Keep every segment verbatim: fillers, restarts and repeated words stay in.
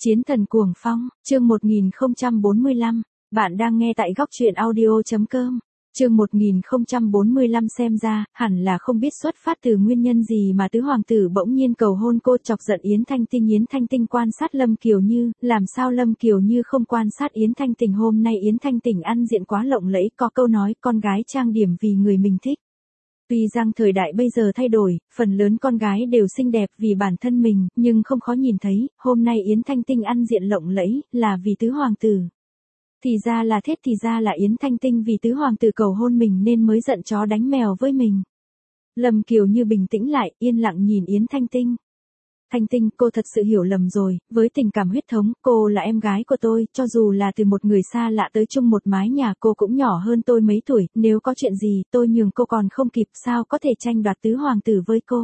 Chiến thần cuồng phong, chương một nghìn không trăm bốn mươi lăm, bạn đang nghe tại góc truyện audio chấm com. Chương một nghìn không trăm bốn mươi lăm xem ra, hẳn là không biết xuất phát từ nguyên nhân gì mà tứ hoàng tử bỗng nhiên cầu hôn cô, chọc giận Yến Thanh Tinh. Yến Thanh Tinh quan sát Lâm Kiều Như, làm sao Lâm Kiều Như không quan sát Yến Thanh Tinh. Hôm nay Yến Thanh Tinh ăn diện quá lộng lẫy, có câu nói con gái trang điểm vì người mình thích. Tuy rằng thời đại bây giờ thay đổi, phần lớn con gái đều xinh đẹp vì bản thân mình, nhưng không khó nhìn thấy, hôm nay Yến Thanh Tinh ăn diện lộng lẫy, là vì tứ hoàng tử. Thì ra là thế, thì ra là Yến Thanh Tinh vì tứ hoàng tử cầu hôn mình nên mới giận chó đánh mèo với mình. Lâm Kiều Như bình tĩnh lại, yên lặng nhìn Yến Thanh Tinh. Thanh Tinh, cô thật sự hiểu lầm rồi, với tình cảm huyết thống, cô là em gái của tôi, cho dù là từ một người xa lạ tới chung một mái nhà, cô cũng nhỏ hơn tôi mấy tuổi, nếu có chuyện gì, tôi nhường cô còn không kịp, sao có thể tranh đoạt tứ hoàng tử với cô.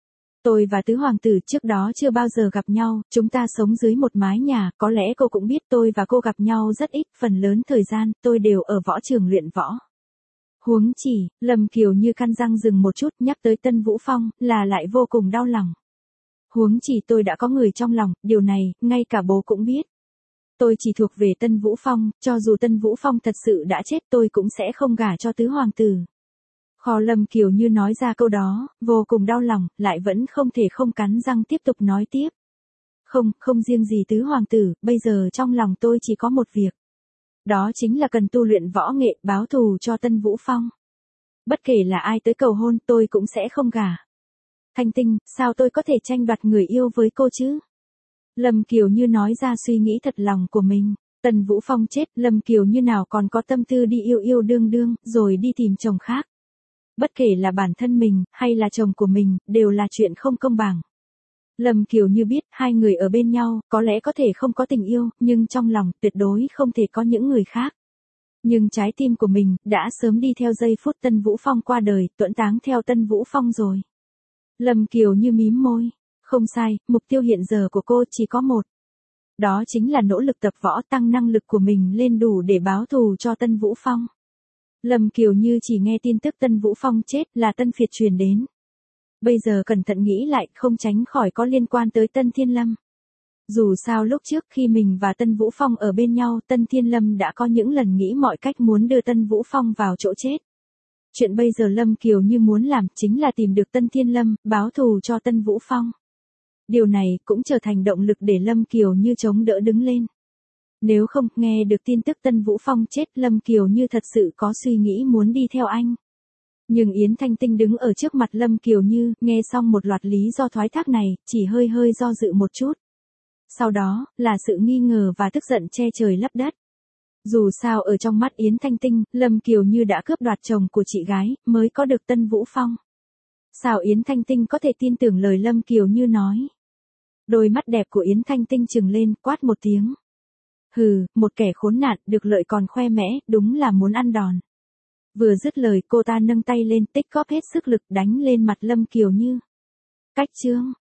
Tôi và tứ hoàng tử trước đó chưa bao giờ gặp nhau, chúng ta sống dưới một mái nhà, có lẽ cô cũng biết tôi và cô gặp nhau rất ít, phần lớn thời gian, tôi đều ở võ trường luyện võ. Huống chỉ, Lâm Kiều Như căn răng dừng một chút, nhắc tới Tân Vũ Phong, là lại vô cùng đau lòng. Huống chỉ tôi đã có người trong lòng, điều này, ngay cả bố cũng biết. Tôi chỉ thuộc về Tân Vũ Phong, cho dù Tân Vũ Phong thật sự đã chết tôi cũng sẽ không gả cho tứ hoàng tử. Kho Lâm Kiều Như nói ra câu đó, vô cùng đau lòng, lại vẫn không thể không cắn răng tiếp tục nói tiếp. Không, không riêng gì tứ hoàng tử, bây giờ trong lòng tôi chỉ có một việc. Đó chính là cần tu luyện võ nghệ, báo thù cho Tân Vũ Phong. Bất kể là ai tới cầu hôn tôi cũng sẽ không gả. Thanh Tinh, sao tôi có thể tranh đoạt người yêu với cô chứ? Lâm Kiều Như nói ra suy nghĩ thật lòng của mình. Tần Vũ Phong chết, Lâm Kiều Như nào còn có tâm tư đi yêu yêu đương đương, rồi đi tìm chồng khác. Bất kể là bản thân mình, hay là chồng của mình, đều là chuyện không công bằng. Lâm Kiều Như biết, hai người ở bên nhau, có lẽ có thể không có tình yêu, nhưng trong lòng, tuyệt đối không thể có những người khác. Nhưng trái tim của mình, đã sớm đi theo giây phút Tân Vũ Phong qua đời, tuẫn táng theo Tân Vũ Phong rồi. Lâm Kiều Như mím môi. Không sai, mục tiêu hiện giờ của cô chỉ có một. Đó chính là nỗ lực tập võ, tăng năng lực của mình lên đủ để báo thù cho Tân Vũ Phong. Lâm Kiều Như chỉ nghe tin tức Tân Vũ Phong chết là Tân Phiệt truyền đến. Bây giờ cẩn thận nghĩ lại, không tránh khỏi có liên quan tới Tân Thiên Lâm. Dù sao lúc trước khi mình và Tân Vũ Phong ở bên nhau, Tân Thiên Lâm đã có những lần nghĩ mọi cách muốn đưa Tân Vũ Phong vào chỗ chết. Chuyện bây giờ Lâm Kiều Như muốn làm chính là tìm được Tân Thiên Lâm, báo thù cho Tân Vũ Phong. Điều này cũng trở thành động lực để Lâm Kiều Như chống đỡ đứng lên. Nếu không, nghe được tin tức Tân Vũ Phong chết, Lâm Kiều Như thật sự có suy nghĩ muốn đi theo anh. Nhưng Yến Thanh Tinh đứng ở trước mặt Lâm Kiều Như, nghe xong một loạt lý do thoái thác này, chỉ hơi hơi do dự một chút. Sau đó, là sự nghi ngờ và tức giận che trời lấp đất. Dù sao ở trong mắt Yến Thanh Tinh, Lâm Kiều Như đã cướp đoạt chồng của chị gái, mới có được Tân Vũ Phong. Sao Yến Thanh Tinh có thể tin tưởng lời Lâm Kiều Như nói? Đôi mắt đẹp của Yến Thanh Tinh trừng lên, quát một tiếng. Hừ, một kẻ khốn nạn, được lợi còn khoe mẽ, đúng là muốn ăn đòn. Vừa dứt lời cô ta nâng tay lên, tích góp hết sức lực đánh lên mặt Lâm Kiều Như. Cách chương.